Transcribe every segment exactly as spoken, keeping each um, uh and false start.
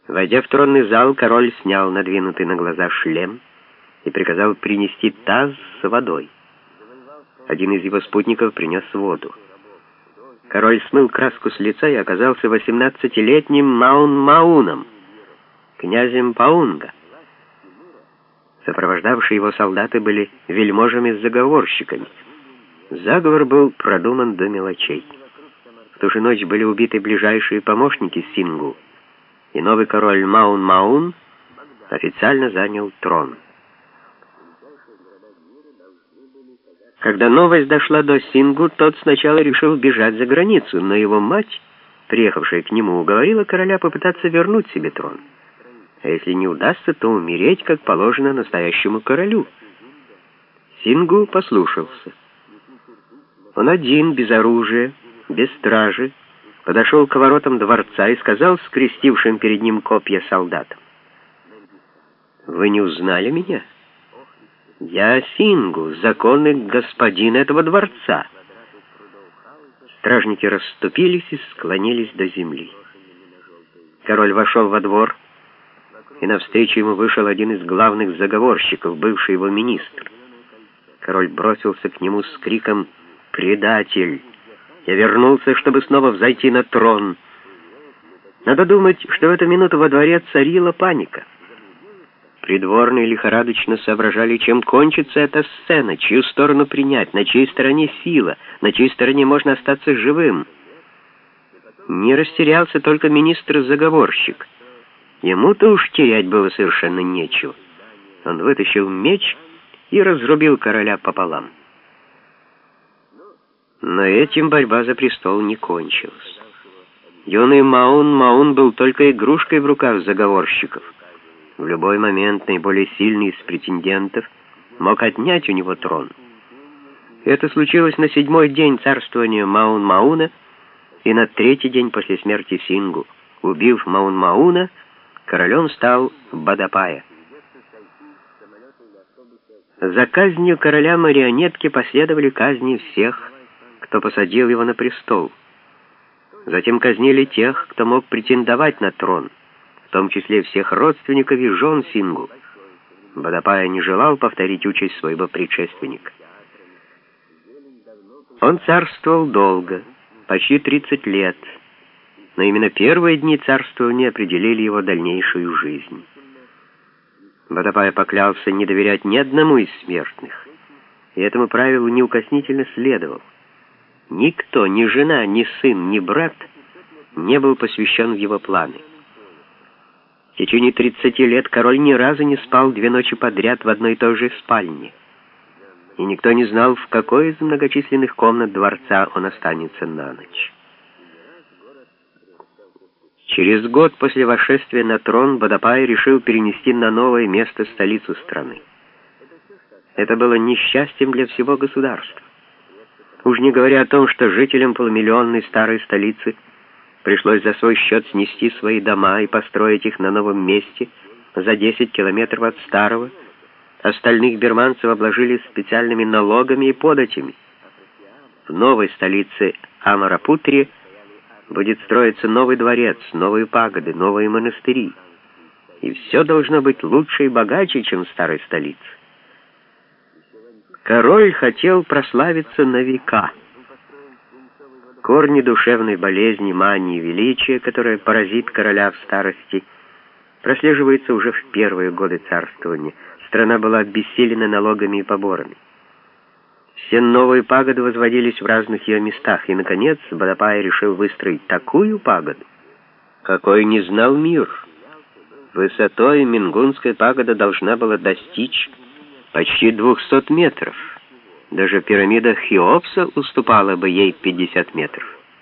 Войдя в тронный зал, король снял надвинутый на глаза шлем и приказал принести таз с водой. Один из его спутников принес воду. Король смыл краску с лица и оказался восемнадцатилетним Маун-Мауном, князем Паунга. Сопровождавшие его солдаты были вельможами-заговорщиками. Заговор был продуман до мелочей. В ту же ночь были убиты ближайшие помощники Сингу, и новый король Маун-Маун официально занял трон. Когда новость дошла до Сингу, тот сначала решил бежать за границу, но его мать, приехавшая к нему, уговорила короля попытаться вернуть себе трон. А если не удастся, то умереть, как положено настоящему королю. Сингу послушался. Он один, без оружия, без стражи, подошел к воротам дворца и сказал скрестившим перед ним копья солдатам: «Вы не узнали меня? Я Сингу, законный господин этого дворца». Стражники расступились и склонились до земли. Король вошел во двор, и навстречу ему вышел один из главных заговорщиков, бывший его министр. Король бросился к нему с криком: «Предатель! Я вернулся, чтобы снова взойти на трон». Надо думать, что в эту минуту во дворе царила паника. Придворные лихорадочно соображали, чем кончится эта сцена, чью сторону принять, на чьей стороне сила, на чьей стороне можно остаться живым. Не растерялся только министр-заговорщик. Ему-то уж терять было совершенно нечего. Он вытащил меч и разрубил короля пополам. Но этим борьба за престол не кончилась. Юный Маун-Маун был только игрушкой в руках заговорщиков. В любой момент наиболее сильный из претендентов мог отнять у него трон. Это случилось на седьмой день царствования Маун-Мауна и на третий день после смерти Сингу. Убив Маун-Мауна, королем стал Бадапая. За казнью короля марионетки последовали казни всех, кто посадил его на престол. Затем казнили тех, кто мог претендовать на трон, в том числе всех родственников и жен Сингу. Бадапая не желал повторить участь своего предшественника. Он царствовал долго, почти тридцать лет, но именно первые дни царствования определили его дальнейшую жизнь. Бадапая поклялся не доверять ни одному из смертных, и этому правилу неукоснительно следовал. Никто, ни жена, ни сын, ни брат не был посвящен в его планы. В течение тридцати лет король ни разу не спал две ночи подряд в одной и той же спальне, и никто не знал, в какой из многочисленных комнат дворца он останется на ночь. Через год после восшествия на трон Бадапай решил перенести на новое место столицу страны. Это было несчастьем для всего государства. Уж не говоря о том, что жителям полумиллионной старой столицы пришлось за свой счет снести свои дома и построить их на новом месте за десять километров от старого. Остальных бирманцев обложили специальными налогами и податями. В новой столице Амарапутре будет строиться новый дворец, новые пагоды, новые монастыри. И все должно быть лучше и богаче, чем в старой столице. Король хотел прославиться на века. Корни душевной болезни, мании величия, которая поразит короля в старости, прослеживается уже в первые годы царствования. Страна была обессилена налогами и поборами. Все новые пагоды возводились в разных ее местах, и, наконец, Бадапай решил выстроить такую пагоду, какой не знал мир. Высотой Мингунская пагода должна была достичь почти двухсот метров. Даже пирамида Хеопса уступала бы ей пятьдесят метров.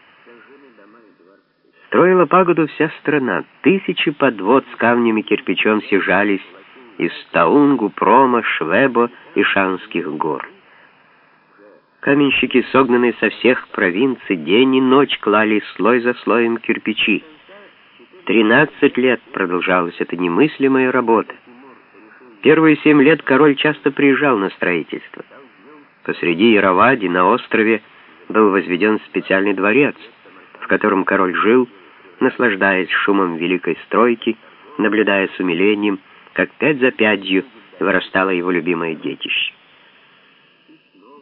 Строила пагоду вся страна. Тысячи подвод с камнями и кирпичом съезжались из Таунгу, Прома, Швебо и Шанских гор. Каменщики, согнанные со всех провинций, день и ночь клали слой за слоем кирпичи. Тринадцать лет продолжалась эта немыслимая работа. Первые семь лет король часто приезжал на строительство. Посреди Иравади, на острове, был возведен специальный дворец, в котором король жил, наслаждаясь шумом великой стройки наблюдая с умилением, как пять за пятью вырастало его любимое детище.